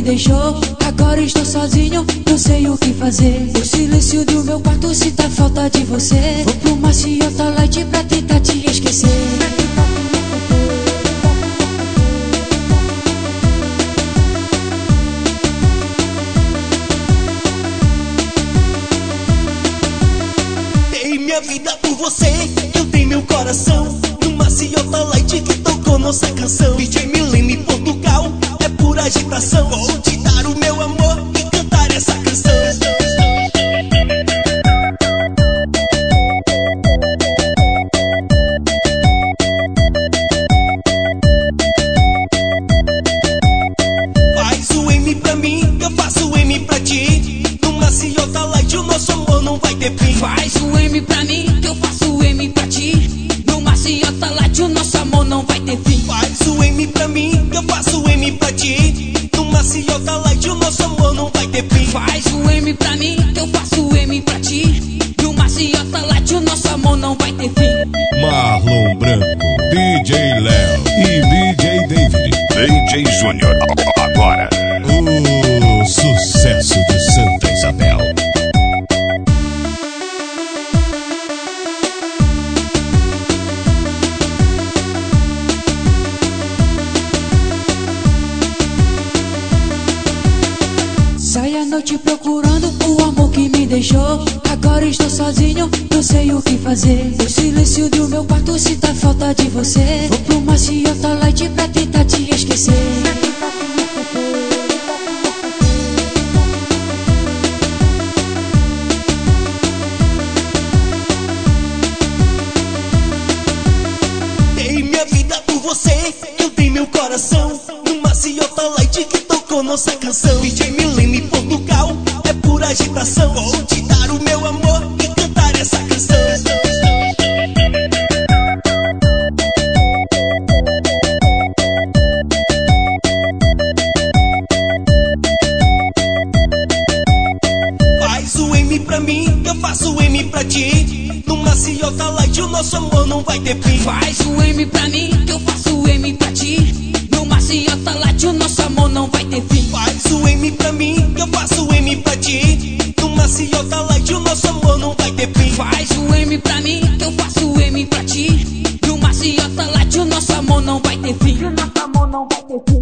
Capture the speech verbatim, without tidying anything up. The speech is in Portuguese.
deixou, agora estou sozinho, não sei o que fazer. O silêncio do meu quarto sinta a falta de você. Vou pro maciota light pra tentar te esquecer. Dei minha vida por você, eu dei meu coração no maciota light que tocou nossa canção. D J Milene Portugal, é pura agitação. Vou te dar o meu amor e cantar essa canção. Faz o M pra mim, eu faço o M pra ti. No maciota light o nosso amor não vai ter fim. Faz o M pra mim, que eu faço o M pra ti. No maciota light o nosso amor não vai ter fim. Faz o M pra mim, eu faço o M pra ti. No maciota light o nosso amor não vai ter fim. Faz o M pra mim, que eu faço o M pra ti. No maciota light o nosso amor não vai ter fim. Marlon Branco, D J Léo e D J David, D J Júnior. Agora, o sucesso de Santa Isabel. Sai a noite procurando o amor que me deixou, agora estou sozinho, não sei o que fazer. O silêncio do meu quarto sinta a falta de você. Vou pro maciota light pra tentar te esquecer. Dei minha vida por você, eu dei meu coração no maciota light que tocou nossa canção. D J Milene Portugal, é pura agitação. Vou te dar o meu amor e cantar essa canção. Faz o M pra mim, eu faço o M pra ti. No maciota light o nosso amor não vai ter fim. Faz o M pra mim, que eu faço o M pra ti. No maciota light o nosso amor não vai ter fim. Faz o M pra mim, eu faço o M pra ti. No maciota light o nosso amor não vai ter fim. Faz o M pra mim, que eu faço o M pra ti. No maciota light o nosso amor não vai ter fim. O nosso amor não vai ter fim.